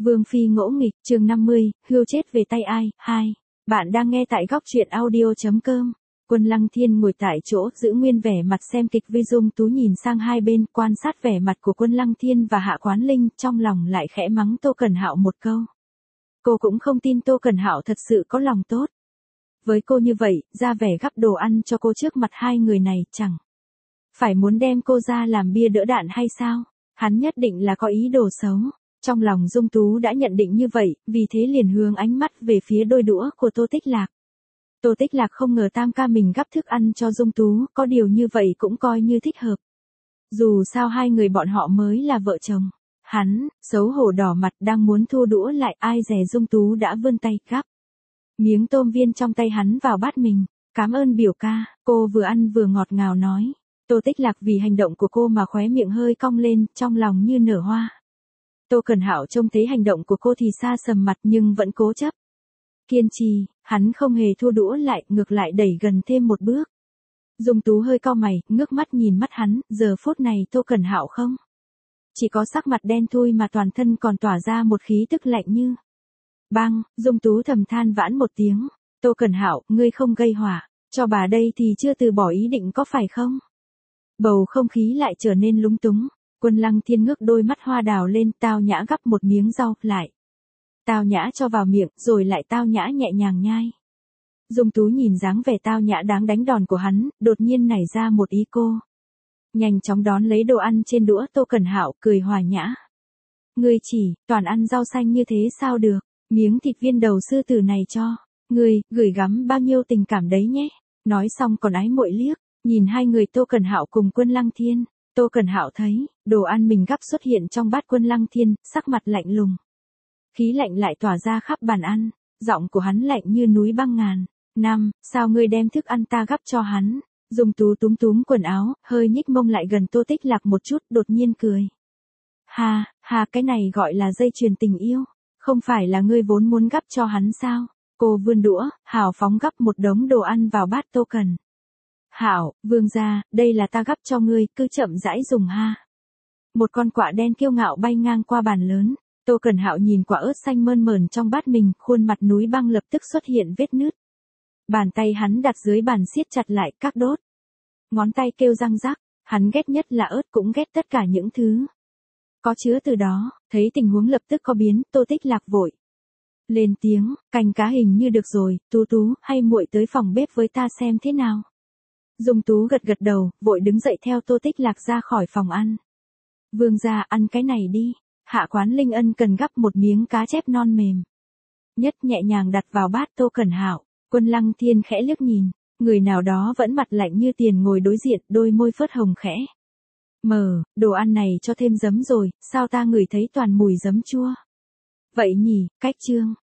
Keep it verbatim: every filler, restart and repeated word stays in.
Vương phi ngỗ nghịch, chương năm mươi, hươu chết về tay ai, hai. Bạn đang nghe tại góc truyện audio.com. Quân Lăng Thiên ngồi tại chỗ, giữ nguyên vẻ mặt xem kịch. Vi Dung Tú nhìn sang hai bên, quan sát vẻ mặt của Quân Lăng Thiên và Hạ Quán Linh, trong lòng lại khẽ mắng Tô Cẩn Hạo một câu. Cô cũng không tin Tô Cẩn Hạo thật sự có lòng tốt với cô như vậy, ra vẻ gắp đồ ăn cho cô trước mặt hai người này, chẳng phải muốn đem cô ra làm bia đỡ đạn hay sao? Hắn nhất định là có ý đồ xấu. Trong lòng Dung Tú đã nhận định như vậy, vì thế liền hướng ánh mắt về phía đôi đũa của Tô Tích Lạc. Tô Tích Lạc không ngờ tam ca mình gắp thức ăn cho Dung Tú, có điều như vậy cũng coi như thích hợp. Dù sao hai người bọn họ mới là vợ chồng. Hắn, xấu hổ đỏ mặt đang muốn thu đũa lại, ai dè Dung Tú đã vươn tay gắp miếng tôm viên trong tay hắn vào bát mình. Cảm ơn biểu ca, cô vừa ăn vừa ngọt ngào nói. Tô Tích Lạc vì hành động của cô mà khóe miệng hơi cong lên, trong lòng như nở hoa. Tô Cẩn Hạo trông thấy hành động của cô thì xa sầm mặt nhưng vẫn cố chấp. Kiên trì, hắn không hề thua đũa lại, ngược lại đẩy gần thêm một bước. Dung Tú hơi cau mày, ngước mắt nhìn mắt hắn, giờ phút này Tô Cẩn Hạo không chỉ có sắc mặt đen thui mà toàn thân còn tỏa ra một khí tức lạnh như băng. Dung Tú thầm than vãn một tiếng. Tô Cẩn Hạo, ngươi không gây họa cho bà đây thì chưa từ bỏ ý định có phải không? Bầu không khí lại trở nên lúng túng. Quân Lăng Thiên ngước đôi mắt hoa đào lên, tao nhã gắp một miếng rau, lại tao nhã cho vào miệng, rồi lại tao nhã nhẹ nhàng nhai. Dung Tú nhìn dáng vẻ tao nhã đáng đánh đòn của hắn, đột nhiên nảy ra một ý cô. Nhanh chóng đón lấy đồ ăn trên đũa. Tô Cẩn Hạo cười hòa nhã. Ngươi chỉ toàn ăn rau xanh như thế sao được? Miếng thịt viên đầu sư tử này cho ngươi, gửi gắm bao nhiêu tình cảm đấy nhé. Nói xong còn ái muội liếc nhìn hai người Tô Cẩn Hạo cùng Quân Lăng Thiên. Tô Cẩn Hạo thấy đồ ăn mình gắp xuất hiện trong bát Quân Lăng Thiên, sắc mặt lạnh lùng. Khí lạnh lại tỏa ra khắp bàn ăn, giọng của hắn lạnh như núi băng ngàn. Năm, sao ngươi đem thức ăn ta gắp cho hắn? Dung Tú túm túm quần áo, hơi nhích mông lại gần Tô Tích Lạc một chút, đột nhiên cười. Ha, ha, cái này gọi là dây chuyền tình yêu. Không phải là ngươi vốn muốn gắp cho hắn sao? Cô vươn đũa, hào phóng gắp một đống đồ ăn vào bát Tô Cẩn Hạo. Vương gia, đây là ta gắp cho ngươi, cứ chậm rãi dùng ha. Một con quạ đen kiêu ngạo bay ngang qua bàn lớn. Tô Cẩn Hạo nhìn quả ớt xanh mơn mởn trong bát mình, khuôn mặt núi băng lập tức xuất hiện vết nứt. Bàn tay hắn đặt dưới bàn siết chặt lại các đốt. Ngón tay kêu răng rắc, hắn ghét nhất là ớt, cũng ghét tất cả những thứ có chứa từ đó. Thấy tình huống lập tức có biến, Tô Tích Lạc vội lên tiếng, canh cá hình như được rồi, Tú Tú, hay muội tới phòng bếp với ta xem thế nào? Dung Tú gật gật đầu, vội đứng dậy theo Tô Tích Lạc ra khỏi phòng ăn. Vương gia, ăn cái này đi. Hạ Quán Linh ân cần gắp một miếng cá chép non mềm nhất nhẹ nhàng đặt vào bát Tô Cẩn Hạo. Quân Lăng Thiên khẽ liếc nhìn, người nào đó vẫn mặt lạnh như tiền ngồi đối diện, đôi môi phớt hồng khẽ mờ. Đồ ăn này cho thêm giấm rồi, sao ta ngửi thấy toàn mùi giấm chua vậy nhỉ? Cách chương